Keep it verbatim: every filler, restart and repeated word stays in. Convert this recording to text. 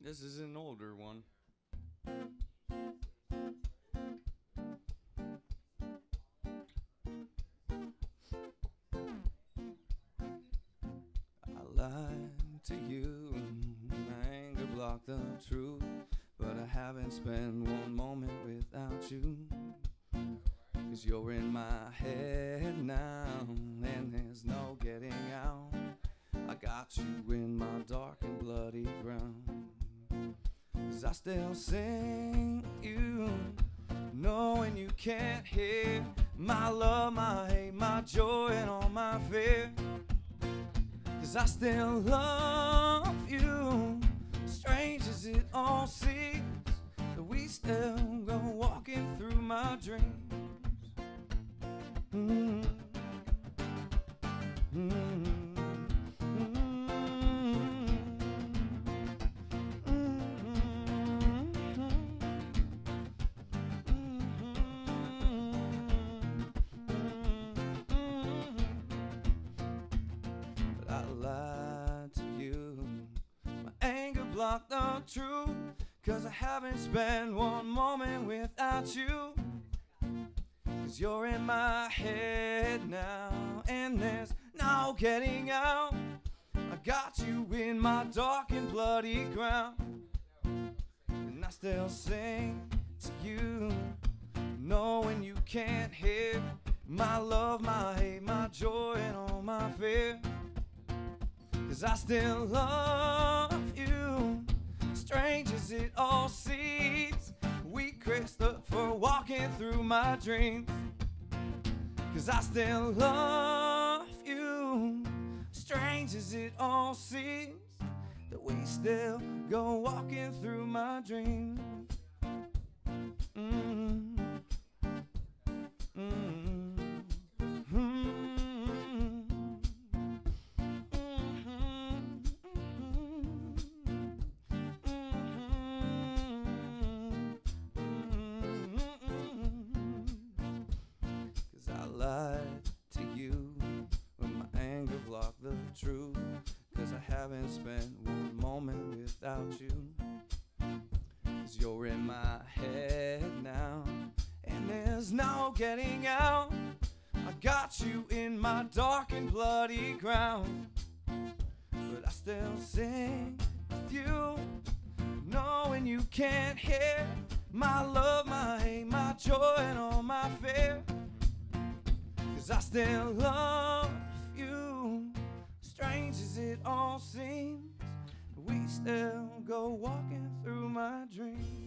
This is an older one. I lied to you, my anger blocked the truth, but I haven't spent one moment without you. Cause you're in my head now, and there's no getting out. I got you in my dark and bloody ground. Cause I still sing you, knowing you can't hear my love, my hate, my joy, and all my fear. Cause I still love you, strange as it all seems, that we still go walking through my dreams. Mm-hmm. Mm-hmm. Block the truth, cause I haven't spent one moment without you. Cause you're in my head now, and there's no getting out. I got you in my dark and bloody ground, and I still sing to you, knowing you can't hear my love, my hate, my joy, and all my fear. Cause I still love you, strange as it all seems. We Christopher walking through my dreams. Cause I still love you, strange as it all seems, that we still go walking through my dreams. Mm-hmm. Mm-hmm. To you when my anger blocked the truth, cause I haven't spent one moment without you. Cause you're in my head now, and there's no getting out. I got you in my dark and bloody ground, but I still sing with you, knowing you can't hear my love, my hate, my joy, and all my fear. Cause I still love you, strange as it all seems, we still go walking through my dreams.